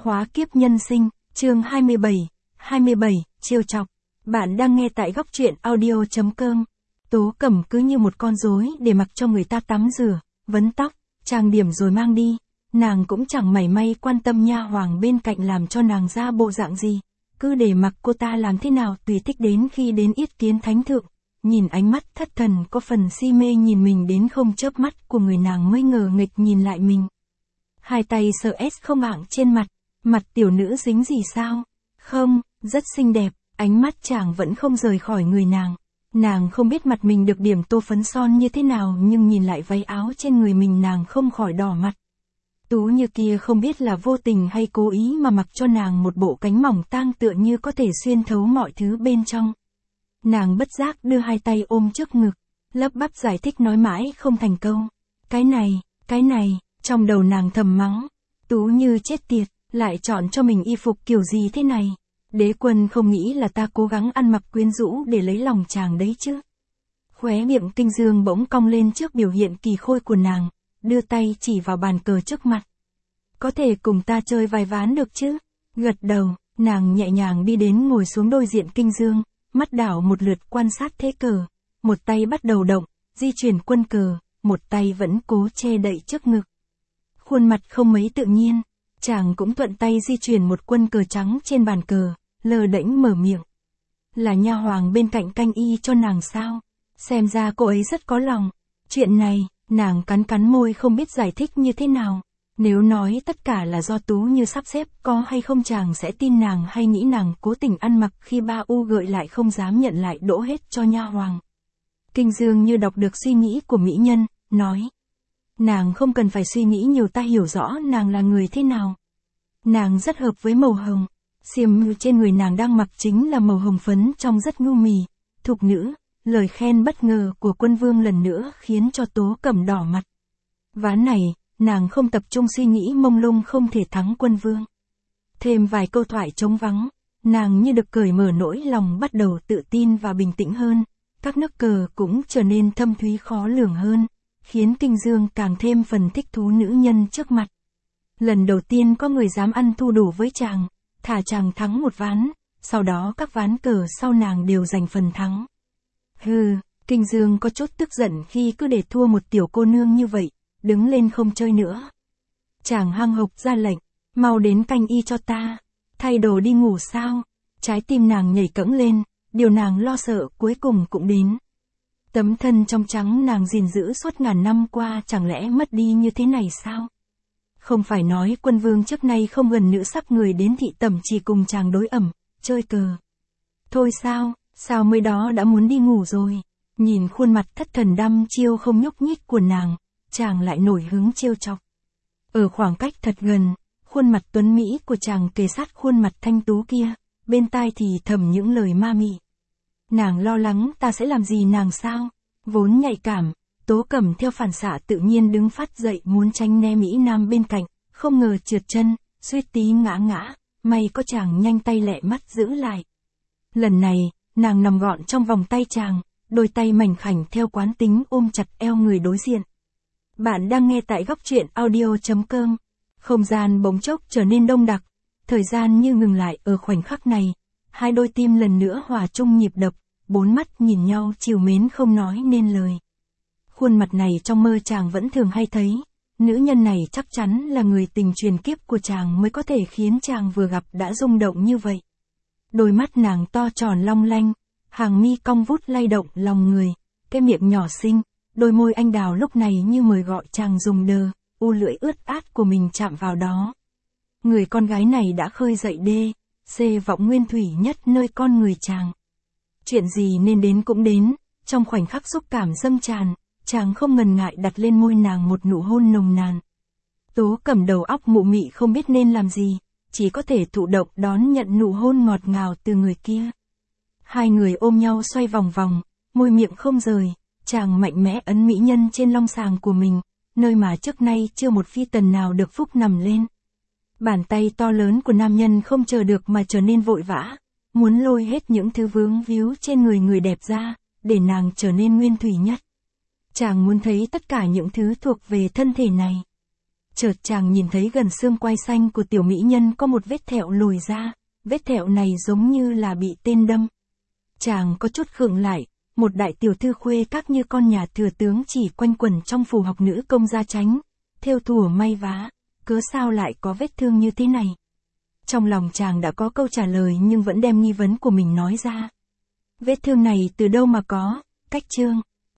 Khóa kiếp nhân sinh, chương 27, trêu chọc. Bạn đang nghe tại góc truyện audio.com. Tố Cẩm cứ như một con rối để mặc cho người ta tắm rửa, vấn tóc, trang điểm rồi mang đi. Nàng cũng chẳng mảy may quan tâm nha hoàng bên cạnh làm cho nàng ra bộ dạng gì. Cứ để mặc cô ta làm thế nào tùy thích, đến khi đến yết kiến thánh thượng. Nhìn ánh mắt thất thần có phần si mê nhìn mình đến không chớp mắt của người, nàng mới ngờ nghịch nhìn lại mình. Hai tay sờ không ạng trên mặt. Mặt tiểu nữ dính gì sao? Không, rất xinh đẹp. Ánh mắt chàng vẫn không rời khỏi người nàng. Nàng không biết mặt mình được điểm tô phấn son như thế nào, nhưng nhìn lại váy áo trên người mình nàng không khỏi đỏ mặt. Tú như kia không biết là vô tình hay cố ý mà mặc cho nàng một bộ cánh mỏng tang tựa như có thể xuyên thấu mọi thứ bên trong. Nàng bất giác đưa hai tay ôm trước ngực, lắp bắp giải thích nói mãi không thành câu. Cái này, trong đầu nàng thầm mắng. Tú như chết tiệt, lại chọn cho mình y phục kiểu gì thế này. Đế quân không nghĩ là ta cố gắng ăn mặc quyến rũ để lấy lòng chàng đấy chứ. Khóe miệng Kinh Dương bỗng cong lên trước biểu hiện kỳ khôi của nàng, đưa tay chỉ vào bàn cờ trước mặt. Có thể cùng ta chơi vài ván được chứ? Gật đầu, nàng nhẹ nhàng đi đến ngồi xuống đối diện Kinh Dương, mắt đảo một lượt quan sát thế cờ, một tay bắt đầu động, di chuyển quân cờ, một tay vẫn cố che đậy trước ngực. Khuôn mặt không mấy tự nhiên, chàng cũng thuận tay di chuyển một quân cờ trắng trên bàn cờ, lơ đễnh mở miệng. Là nha hoàng bên cạnh canh y cho nàng sao? Xem ra cô ấy rất có lòng. Chuyện này, nàng cắn môi không biết giải thích như thế nào. Nếu nói tất cả là do Tú Như sắp xếp, có hay không chàng sẽ tin nàng hay nghĩ nàng cố tình ăn mặc khi ba u gợi lại không dám nhận lại đỗ hết cho nha hoàng. Kinh Dương như đọc được suy nghĩ của mỹ nhân, nói. Nàng không cần phải suy nghĩ nhiều, ta hiểu rõ nàng là người thế nào. Nàng rất hợp với màu hồng. Xiêm trên người nàng đang mặc chính là màu hồng phấn, trông rất nhu mì, thục nữ. Lời khen bất ngờ của quân vương lần nữa khiến cho Tố Cẩm đỏ mặt. Ván này, nàng không tập trung suy nghĩ mông lung không thể thắng quân vương. Thêm vài câu thoại trống vắng, nàng như được cởi mở nỗi lòng, bắt đầu tự tin và bình tĩnh hơn. Các nước cờ cũng trở nên thâm thúy khó lường hơn, khiến Kinh Dương càng thêm phần thích thú nữ nhân trước mặt. Lần đầu tiên có người dám ăn thua đủ với chàng, thả chàng thắng một ván, sau đó các ván cờ sau nàng đều giành phần thắng. Kinh Dương có chút tức giận khi cứ để thua một tiểu cô nương như vậy, đứng lên không chơi nữa. Chàng hăng hộc ra lệnh, mau đến canh y cho ta, thay đồ đi ngủ sao? Trái tim nàng nhảy cẫng lên, điều nàng lo sợ cuối cùng cũng đến. Tấm thân trong trắng nàng gìn giữ suốt ngàn năm qua chẳng lẽ mất đi như thế này sao? Không phải nói quân vương trước nay không gần nữ sắc người đến thị tẩm chỉ cùng chàng đối ẩm, chơi cờ. Thôi sao mới đó đã muốn đi ngủ rồi. Nhìn khuôn mặt thất thần đăm chiêu không nhúc nhích của nàng, chàng lại nổi hứng trêu chọc. Ở khoảng cách thật gần, khuôn mặt tuấn mỹ của chàng kề sát khuôn mặt thanh tú kia, bên tai thì thầm những lời ma mị. Nàng lo lắng ta sẽ làm gì nàng sao? Vốn nhạy cảm, Tố Cẩm theo phản xạ tự nhiên đứng phát dậy muốn tránh né mỹ nam bên cạnh, không ngờ trượt chân, suýt tí ngã, may có chàng nhanh tay lẹ mắt giữ lại. Lần này, nàng nằm gọn trong vòng tay chàng, đôi tay mảnh khảnh theo quán tính ôm chặt eo người đối diện. Bạn đang nghe tại góc truyện audio.com. Không gian bỗng chốc trở nên đông đặc, thời gian như ngừng lại ở khoảnh khắc này. Hai đôi tim lần nữa hòa chung nhịp đập, bốn mắt nhìn nhau trìu mến không nói nên lời. Khuôn mặt này trong mơ chàng vẫn thường hay thấy. Nữ nhân này chắc chắn là người tình truyền kiếp của chàng mới có thể khiến chàng vừa gặp đã rung động như vậy. Đôi mắt nàng to tròn long lanh, hàng mi cong vút lay động lòng người, cái miệng nhỏ xinh, đôi môi anh đào lúc này như mời gọi chàng dùng đờ, u lưỡi ướt át của mình chạm vào đó. Người con gái này đã khơi dậy vọng nguyên thủy nhất nơi con người chàng. Chuyện gì nên đến cũng đến, trong khoảnh khắc xúc cảm dâng tràn, chàng không ngần ngại đặt lên môi nàng một nụ hôn nồng nàn. Tố Cẩm đầu óc mụ mị không biết nên làm gì, chỉ có thể thụ động đón nhận nụ hôn ngọt ngào từ người kia. Hai người ôm nhau xoay vòng vòng, môi miệng không rời, chàng mạnh mẽ ấn mỹ nhân trên long sàng của mình, nơi mà trước nay chưa một phi tần nào được phúc nằm lên. Bàn tay to lớn của nam nhân không chờ được mà trở nên vội vã, muốn lôi hết những thứ vướng víu trên người đẹp ra, để nàng trở nên nguyên thủy nhất. Chàng muốn thấy tất cả những thứ thuộc về thân thể này. Chợt chàng nhìn thấy gần xương quai xanh của tiểu mỹ nhân có một vết thẹo lồi ra, vết thẹo này giống như là bị tên đâm. Chàng có chút khựng lại, một đại tiểu thư khuê các như con nhà thừa tướng chỉ quanh quẩn trong phủ học nữ công gia chánh, thêu thùa may vá, cớ sao lại có vết thương như thế này. Trong lòng chàng đã có câu trả lời nhưng vẫn đem nghi vấn của mình nói ra. Vết thương này từ đâu mà có, Cách Trương.